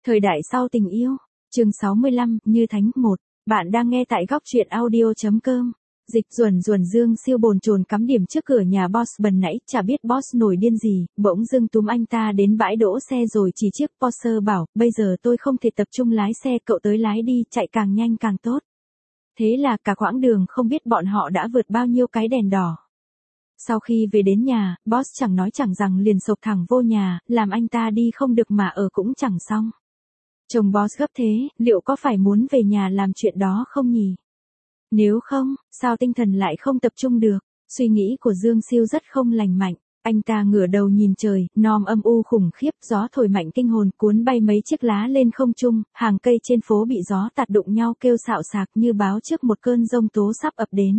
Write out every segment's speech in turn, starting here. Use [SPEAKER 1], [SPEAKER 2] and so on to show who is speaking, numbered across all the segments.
[SPEAKER 1] Thời đại sau tình yêu, chương 65, Như Thánh 1. Bạn đang nghe tại góc truyện audio.com. Dịch ruồn Dương Siêu bồn chồn cắm điểm trước cửa nhà boss bần nãy, chả biết boss nổi điên gì, bỗng dưng túm anh ta đến bãi đỗ xe rồi chỉ chiếc Porsche bảo, bây giờ tôi không thể tập trung lái xe, cậu tới lái đi, chạy càng nhanh càng tốt. Thế là cả quãng đường không biết bọn họ đã vượt bao nhiêu cái đèn đỏ. Sau khi về đến nhà, boss chẳng nói chẳng rằng liền sộc thẳng vô nhà, làm anh ta đi không được mà ở cũng chẳng xong. Chồng boss gấp thế, liệu có phải muốn về nhà làm chuyện đó không nhỉ? Nếu không, sao tinh thần lại không tập trung được? Suy nghĩ của Dương Siêu rất không lành mạnh. Anh ta ngửa đầu nhìn trời, nom âm u khủng khiếp, gió thổi mạnh kinh hồn cuốn bay mấy chiếc lá lên không trung, hàng cây trên phố bị gió tạt đụng nhau kêu xạo xạc như báo trước một cơn giông tố sắp ập đến.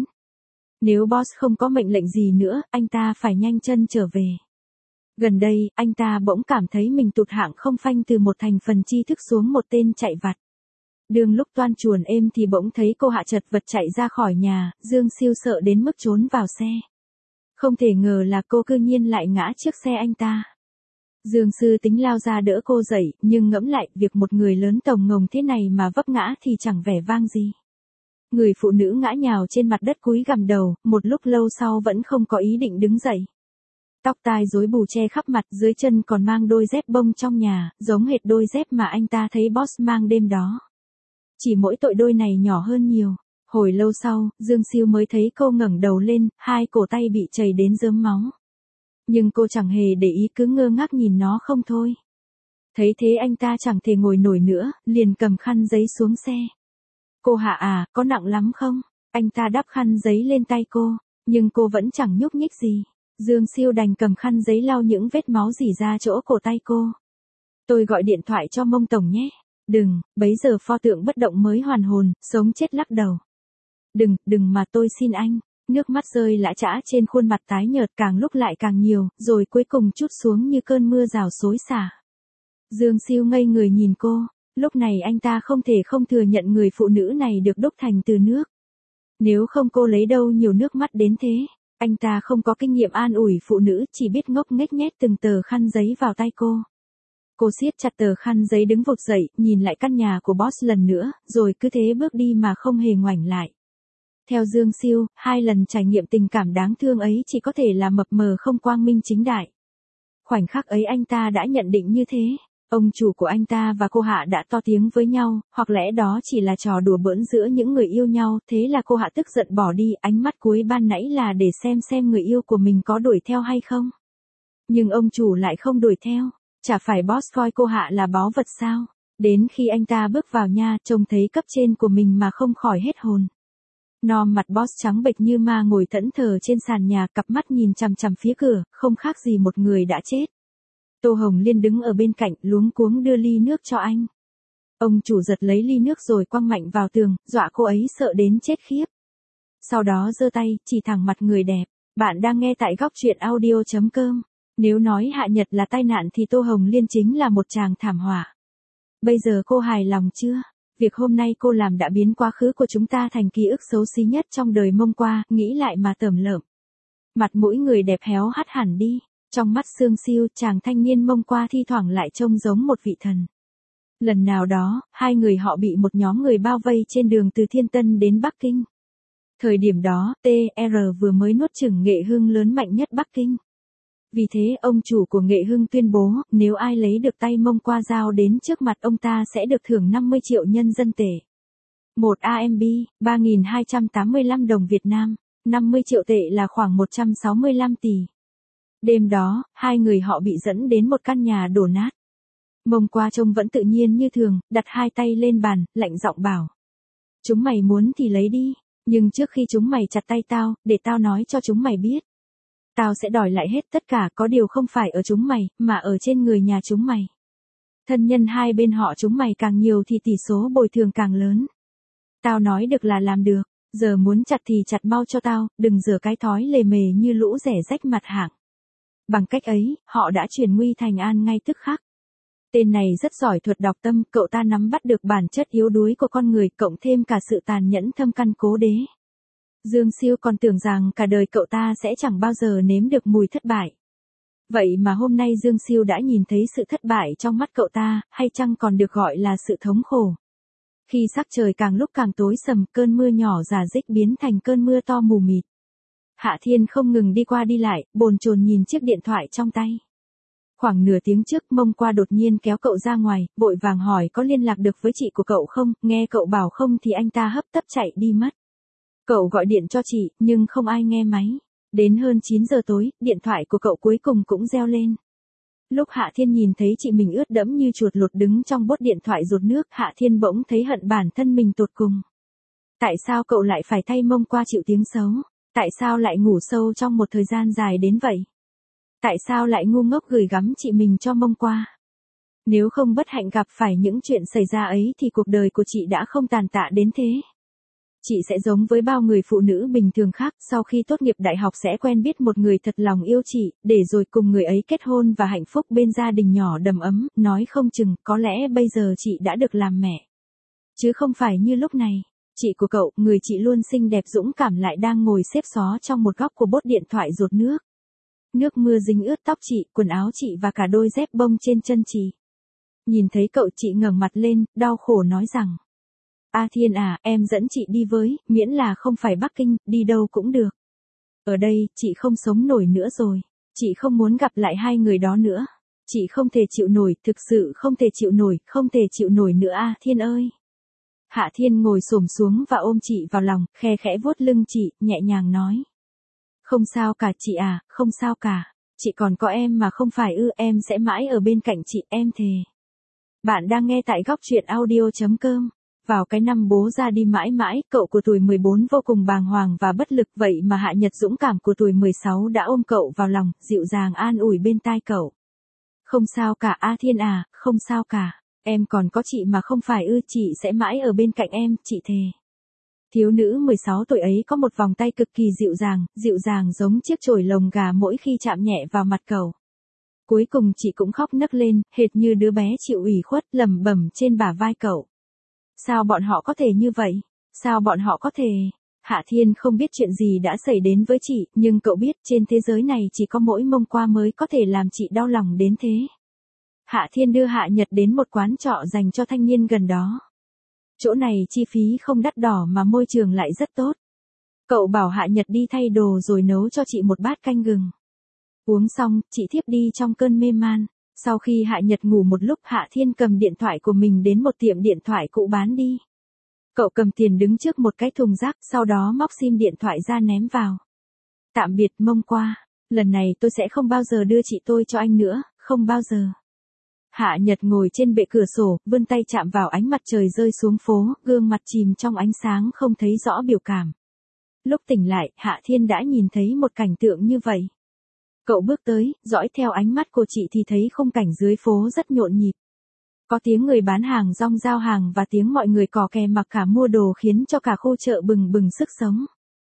[SPEAKER 1] Nếu boss không có mệnh lệnh gì nữa, anh ta phải nhanh chân trở về. Gần đây, anh ta bỗng cảm thấy mình tụt hạng không phanh từ một thành phần tri thức xuống một tên chạy vặt. Đường lúc toan chuồn êm thì bỗng thấy cô Hạ chật vật chạy ra khỏi nhà, Dương Siêu sợ đến mức trốn vào xe. Không thể ngờ là cô cư nhiên lại ngã trước xe anh ta. Dương Sư tính lao ra đỡ cô dậy, nhưng ngẫm lại, việc một người lớn tổng ngồng thế này mà vấp ngã thì chẳng vẻ vang gì. Người phụ nữ ngã nhào trên mặt đất cúi gằm đầu, một lúc lâu sau vẫn không có ý định đứng dậy. Tóc tai rối bù che khắp mặt, dưới chân còn mang đôi dép bông trong nhà, giống hệt đôi dép mà anh ta thấy boss mang đêm đó. Chỉ mỗi tội đôi này nhỏ hơn nhiều. Hồi lâu sau, Dương Siêu mới thấy cô ngẩng đầu lên, hai cổ tay bị chảy đến rớm máu. Nhưng cô chẳng hề để ý, cứ ngơ ngác nhìn nó không thôi. Thấy thế anh ta chẳng thể ngồi nổi nữa, liền cầm khăn giấy xuống xe. Cô Hạ à, có nặng lắm không? Anh ta đắp khăn giấy lên tay cô, nhưng cô vẫn chẳng nhúc nhích gì. Dương Siêu đành cầm khăn giấy lau những vết máu rỉ ra chỗ cổ tay cô. Tôi gọi điện thoại cho Mông Tổng nhé. Đừng, bấy giờ pho tượng bất động mới hoàn hồn, sống chết lắc đầu. Đừng mà tôi xin anh. Nước mắt rơi lã chã trên khuôn mặt tái nhợt càng lúc lại càng nhiều, rồi cuối cùng trút xuống như cơn mưa rào xối xả. Dương Siêu ngây người nhìn cô, lúc này anh ta không thể không thừa nhận người phụ nữ này được đúc thành từ nước. Nếu không cô lấy đâu nhiều nước mắt đến thế. Anh ta không có kinh nghiệm an ủi phụ nữ, chỉ biết ngốc nghếch nhét từng tờ khăn giấy vào tay cô. Cô siết chặt tờ khăn giấy đứng vụt dậy, nhìn lại căn nhà của boss lần nữa, rồi cứ thế bước đi mà không hề ngoảnh lại. Theo Dương Siêu, 2 lần trải nghiệm tình cảm đáng thương ấy chỉ có thể là mập mờ không quang minh chính đại. Khoảnh khắc ấy anh ta đã nhận định như thế. Ông chủ của anh ta và cô Hạ đã to tiếng với nhau, hoặc lẽ đó chỉ là trò đùa bỡn giữa những người yêu nhau, thế là cô Hạ tức giận bỏ đi, ánh mắt cuối ban nãy là để xem người yêu của mình có đuổi theo hay không. Nhưng ông chủ lại không đuổi theo, chả phải boss coi cô Hạ là báu vật sao? Đến khi anh ta bước vào nhà, trông thấy cấp trên của mình mà không khỏi hết hồn. Nom mặt boss trắng bệch như ma ngồi thẫn thờ trên sàn nhà, cặp mắt nhìn chằm chằm phía cửa, không khác gì một người đã chết. Tô Hồng Liên đứng ở bên cạnh, luống cuống đưa ly nước cho anh. Ông chủ giật lấy ly nước rồi quăng mạnh vào tường, dọa cô ấy sợ đến chết khiếp. Sau đó giơ tay, chỉ thẳng mặt người đẹp. Bạn đang nghe tại góc truyện audio.com. Nếu nói Hạ Nhật là tai nạn thì Tô Hồng Liên chính là một tràng thảm họa. Bây giờ cô hài lòng chưa? Việc hôm nay cô làm đã biến quá khứ của chúng ta thành ký ức xấu xí nhất trong đời Mông qua, nghĩ lại mà tởm lợm. Mặt mũi người đẹp héo hắt hẳn đi. Trong mắt Dương Siêu, chàng thanh niên Mông qua thi thoảng lại trông giống một vị thần. Lần nào đó, hai người họ bị một nhóm người bao vây trên đường từ Thiên Tân đến Bắc Kinh. Thời điểm đó, TR vừa mới nuốt chửng Nghệ Hưng lớn mạnh nhất Bắc Kinh. Vì thế, ông chủ của Nghệ Hưng tuyên bố, nếu ai lấy được tay Mông qua giao đến trước mặt ông ta sẽ được thưởng 50 triệu nhân dân tệ. 1 AMB, 3.285 đồng Việt Nam, 50 triệu tệ là khoảng 165 tỷ. Đêm đó, hai người họ bị dẫn đến một căn nhà đổ nát. Mông qua trông vẫn tự nhiên như thường, đặt hai tay lên bàn, lạnh giọng bảo. Chúng mày muốn thì lấy đi, nhưng trước khi chúng mày chặt tay tao, để tao nói cho chúng mày biết. Tao sẽ đòi lại hết tất cả, có điều không phải ở chúng mày, mà ở trên người nhà chúng mày. Thân nhân hai bên họ chúng mày càng nhiều thì tỷ số bồi thường càng lớn. Tao nói được là làm được, giờ muốn chặt thì chặt mau cho tao, đừng rửa cái thói lề mề như lũ rẻ rách mặt hạng. Bằng cách ấy, họ đã chuyển nguy thành an ngay tức khắc. Tên này rất giỏi thuật đọc tâm, cậu ta nắm bắt được bản chất yếu đuối của con người, cộng thêm cả sự tàn nhẫn thâm căn cố đế. Dương Siêu còn tưởng rằng cả đời cậu ta sẽ chẳng bao giờ nếm được mùi thất bại. Vậy mà hôm nay Dương Siêu đã nhìn thấy sự thất bại trong mắt cậu ta, hay chăng còn được gọi là sự thống khổ. Khi sắc trời càng lúc càng tối sầm, cơn mưa nhỏ rả rích biến thành cơn mưa to mù mịt. Hạ Thiên không ngừng đi qua đi lại, bồn chồn nhìn chiếc điện thoại trong tay. Khoảng nửa tiếng trước, Mông Qua đột nhiên kéo cậu ra ngoài, vội vàng hỏi có liên lạc được với chị của cậu không, nghe cậu bảo không thì anh ta hấp tấp chạy đi mất. Cậu gọi điện cho chị, nhưng không ai nghe máy. Đến hơn 9 giờ tối, điện thoại của cậu cuối cùng cũng reo lên. Lúc Hạ Thiên nhìn thấy chị mình ướt đẫm như chuột lột đứng trong bốt điện thoại dột nước, Hạ Thiên bỗng thấy hận bản thân mình tột cùng. Tại sao cậu lại phải thay Mông Qua chịu tiếng xấu? Tại sao lại ngủ sâu trong một thời gian dài đến vậy? Tại sao lại ngu ngốc gửi gắm chị mình cho Mông Qua? Nếu không bất hạnh gặp phải những chuyện xảy ra ấy thì cuộc đời của chị đã không tàn tạ đến thế. Chị sẽ giống với bao người phụ nữ bình thường khác, sau khi tốt nghiệp đại học sẽ quen biết một người thật lòng yêu chị, để rồi cùng người ấy kết hôn và hạnh phúc bên gia đình nhỏ đầm ấm, nói không chừng, có lẽ bây giờ chị đã được làm mẹ. Chứ không phải như lúc này, chị của cậu, người chị luôn xinh đẹp dũng cảm lại đang ngồi xếp xó trong một góc của bốt điện thoại dột nước. Nước mưa dính ướt tóc chị, quần áo chị và cả đôi dép bông trên chân chị. Nhìn thấy cậu chị ngẩng mặt lên, đau khổ nói rằng. A Thiên à, em dẫn chị đi với, miễn là không phải Bắc Kinh, đi đâu cũng được. Ở đây, chị không sống nổi nữa rồi. Chị không muốn gặp lại hai người đó nữa. Chị không thể chịu nổi, thực sự không thể chịu nổi, không thể chịu nổi nữa A Thiên ơi. Hạ Thiên ngồi xổm xuống và ôm chị vào lòng, khe khẽ vuốt lưng chị, nhẹ nhàng nói. Không sao cả chị à, không sao cả. Chị còn có em mà không phải ư, em sẽ mãi ở bên cạnh chị, em thề. Bạn đang nghe tại góc truyện audio.com. Vào cái năm bố ra đi mãi mãi, cậu của tuổi 14 vô cùng bàng hoàng và bất lực, vậy mà Hạ Nhật dũng cảm của tuổi 16 đã ôm cậu vào lòng, dịu dàng an ủi bên tai cậu. Không sao cả A Thiên à, không sao cả. Em còn có chị mà không phải ư, chị sẽ mãi ở bên cạnh em, chị thề. Thiếu nữ 16 tuổi ấy có một vòng tay cực kỳ dịu dàng giống chiếc chổi lồng gà mỗi khi chạm nhẹ vào mặt cậu. Cuối cùng chị cũng khóc nấc lên, hệt như đứa bé chịu ủy khuất, lẩm bẩm trên bả vai cậu. Sao bọn họ có thể như vậy? Sao bọn họ có thể? Hạ Thiên không biết chuyện gì đã xảy đến với chị, nhưng cậu biết trên thế giới này chỉ có mỗi Mông Qua mới có thể làm chị đau lòng đến thế. Hạ Thiên đưa Hạ Nhật đến một quán trọ dành cho thanh niên gần đó. Chỗ này chi phí không đắt đỏ mà môi trường lại rất tốt. Cậu bảo Hạ Nhật đi thay đồ rồi nấu cho chị một bát canh gừng. Uống xong, chị thiếp đi trong cơn mê man. Sau khi Hạ Nhật ngủ một lúc, Hạ Thiên cầm điện thoại của mình đến một tiệm điện thoại cũ bán đi. Cậu cầm tiền đứng trước một cái thùng rác, sau đó móc sim điện thoại ra ném vào. Tạm biệt Mông Qua, lần này tôi sẽ không bao giờ đưa chị tôi cho anh nữa, không bao giờ. Hạ Nhật ngồi trên bệ cửa sổ, vươn tay chạm vào ánh mặt trời rơi xuống phố, gương mặt chìm trong ánh sáng không thấy rõ biểu cảm. Lúc tỉnh lại, Hạ Thiên đã nhìn thấy một cảnh tượng như vậy. Cậu bước tới, dõi theo ánh mắt của chị thì thấy khung cảnh dưới phố rất nhộn nhịp. Có tiếng người bán hàng rong giao hàng và tiếng mọi người cò kè mặc cả mua đồ khiến cho cả khu chợ bừng bừng sức sống.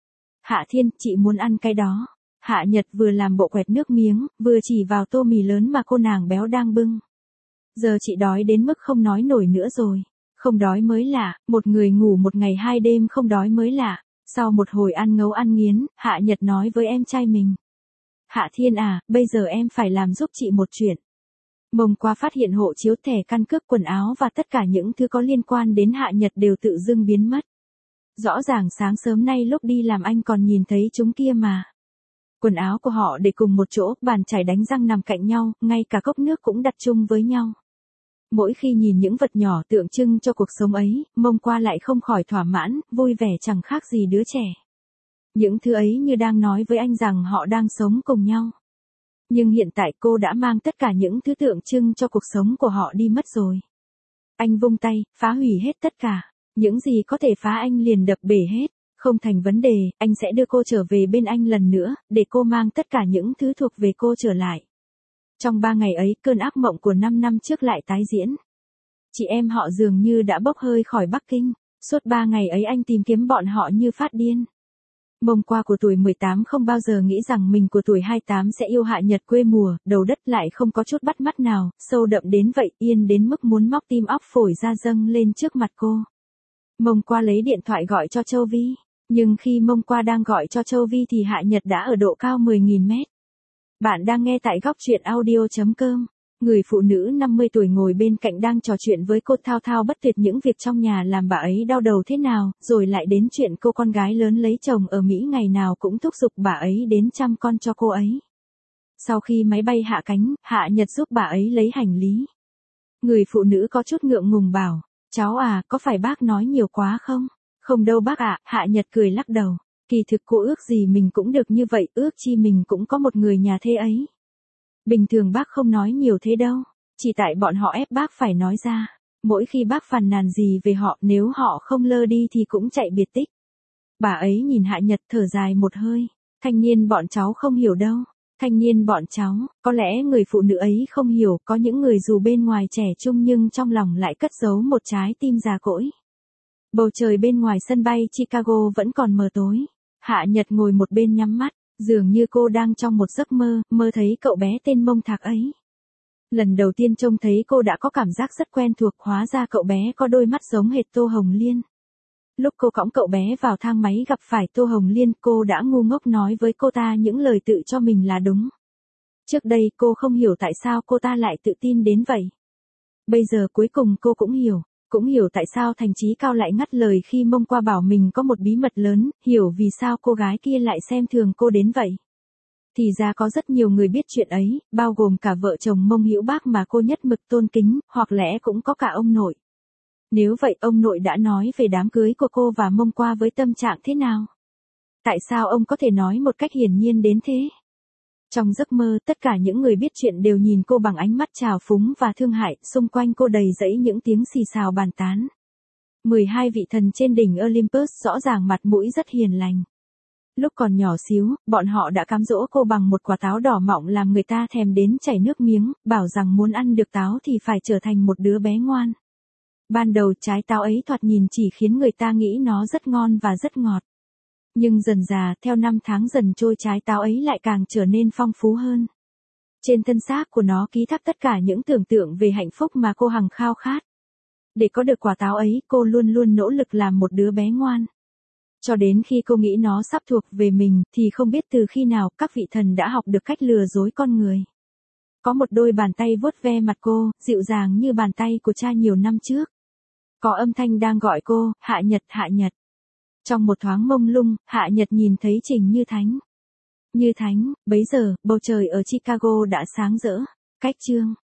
[SPEAKER 1] Hạ Thiên, chị muốn ăn cái đó. Hạ Nhật vừa làm bộ quẹt nước miếng, vừa chỉ vào tô mì lớn mà cô nàng béo đang bưng. Giờ chị đói đến mức không nói nổi nữa rồi. Không đói mới lạ, một người ngủ một ngày 2 đêm không đói mới lạ. Sau một hồi ăn ngấu ăn nghiến, Hạ Nhật nói với em trai mình. Hạ Thiên à, bây giờ em phải làm giúp chị một chuyện. Mông Qua phát hiện hộ chiếu, thẻ căn cước, quần áo và tất cả những thứ có liên quan đến Hạ Nhật đều tự dưng biến mất. Rõ ràng sáng sớm nay lúc đi làm anh còn nhìn thấy chúng kia mà. Quần áo của họ để cùng một chỗ, bàn chải đánh răng nằm cạnh nhau, ngay cả cốc nước cũng đặt chung với nhau. Mỗi khi nhìn những vật nhỏ tượng trưng cho cuộc sống ấy, Mông Qua lại không khỏi thỏa mãn, vui vẻ chẳng khác gì đứa trẻ. Những thứ ấy như đang nói với anh rằng họ đang sống cùng nhau. Nhưng hiện tại cô đã mang tất cả những thứ tượng trưng cho cuộc sống của họ đi mất rồi. Anh vung tay, phá hủy hết tất cả. Những gì có thể phá anh liền đập bể hết. Không thành vấn đề, anh sẽ đưa cô trở về bên anh lần nữa, để cô mang tất cả những thứ thuộc về cô trở lại. Trong 3 ngày ấy, cơn ác mộng của 5 năm trước lại tái diễn. Chị em họ dường như đã bốc hơi khỏi Bắc Kinh. Suốt 3 ngày ấy anh tìm kiếm bọn họ như phát điên. Mông Qua của tuổi 18 không bao giờ nghĩ rằng mình của tuổi 28 sẽ yêu Hạ Nhật quê mùa, đầu đất lại không có chút bắt mắt nào, sâu đậm đến vậy, yên đến mức muốn móc tim óc phổi ra dâng lên trước mặt cô. Mông Qua lấy điện thoại gọi cho Châu Vi, nhưng khi Mông Qua đang gọi cho Châu Vi thì Hạ Nhật đã ở độ cao 10.000 mét. Bạn đang nghe tại góc truyện audio.com. Người phụ nữ 50 tuổi ngồi bên cạnh đang trò chuyện với cô thao thao bất tuyệt những việc trong nhà làm bà ấy đau đầu thế nào, rồi lại đến chuyện cô con gái lớn lấy chồng ở Mỹ ngày nào cũng thúc giục bà ấy đến chăm con cho cô ấy. Sau khi máy bay hạ cánh, Hạ Nhật giúp bà ấy lấy hành lý. Người phụ nữ có chút ngượng ngùng bảo, cháu à, có phải bác nói nhiều quá không? Không đâu bác ạ, Hạ Nhật cười lắc đầu. Kỳ thực cô ước gì mình cũng được như vậy, ước chi mình cũng có một người nhà thê ấy. Bình thường bác không nói nhiều thế đâu, chỉ tại bọn họ ép bác phải nói ra. Mỗi khi bác phàn nàn gì về họ, nếu họ không lơ đi thì cũng chạy biệt tích. Bà ấy nhìn Hạ Nhật thở dài một hơi. Thanh niên bọn cháu không hiểu đâu. Thanh niên bọn cháu, có lẽ người phụ nữ ấy không hiểu, có những người dù bên ngoài trẻ trung nhưng trong lòng lại cất giấu một trái tim già cỗi. Bầu trời bên ngoài sân bay Chicago vẫn còn mờ tối. Hạ Nhật ngồi một bên nhắm mắt, dường như cô đang trong một giấc mơ, mơ thấy cậu bé tên Mông Thạc ấy. Lần đầu tiên trông thấy cô đã có cảm giác rất quen thuộc, hóa ra cậu bé có đôi mắt giống hệt Tô Hồng Liên. Lúc cô cõng cậu bé vào thang máy gặp phải Tô Hồng Liên, cô đã ngu ngốc nói với cô ta những lời tự cho mình là đúng. Trước đây cô không hiểu tại sao cô ta lại tự tin đến vậy. Bây giờ cuối cùng cô cũng hiểu tại sao Thành Chí Cao lại ngắt lời khi Mông qua bảo mình có một bí mật lớn, hiểu vì sao cô gái kia lại xem thường cô đến vậy. Thì ra có rất nhiều người biết chuyện ấy, bao gồm cả vợ chồng Mông Hữu Bác mà cô nhất mực tôn kính, hoặc lẽ cũng có cả ông nội. Nếu vậy ông nội đã nói về đám cưới của cô và Mông qua với tâm trạng thế nào? Tại sao ông có thể nói một cách hiển nhiên đến thế? Trong giấc mơ, tất cả những người biết chuyện đều nhìn cô bằng ánh mắt trào phúng và thương hại, xung quanh cô đầy rẫy những tiếng xì xào bàn tán. 12 vị thần trên đỉnh Olympus rõ ràng mặt mũi rất hiền lành. Lúc còn nhỏ xíu, bọn họ đã cám dỗ cô bằng một quả táo đỏ mọng làm người ta thèm đến chảy nước miếng, bảo rằng muốn ăn được táo thì phải trở thành một đứa bé ngoan. Ban đầu trái táo ấy thoạt nhìn chỉ khiến người ta nghĩ nó rất ngon và rất ngọt. Nhưng dần dà, theo năm tháng dần trôi, trái táo ấy lại càng trở nên phong phú hơn. Trên thân xác của nó ký thác tất cả những tưởng tượng về hạnh phúc mà cô hằng khao khát. Để có được quả táo ấy, cô luôn luôn nỗ lực làm một đứa bé ngoan. Cho đến khi cô nghĩ nó sắp thuộc về mình, thì không biết từ khi nào các vị thần đã học được cách lừa dối con người. Có một đôi bàn tay vuốt ve mặt cô, dịu dàng như bàn tay của cha nhiều năm trước. Có âm thanh đang gọi cô, Hạ Nhật, Hạ Nhật. Trong một thoáng mông lung, Hạ Nhật nhìn thấy Trình Như Thánh. Như Thánh, bấy giờ, bầu trời ở Chicago đã sáng rỡ. Cách chương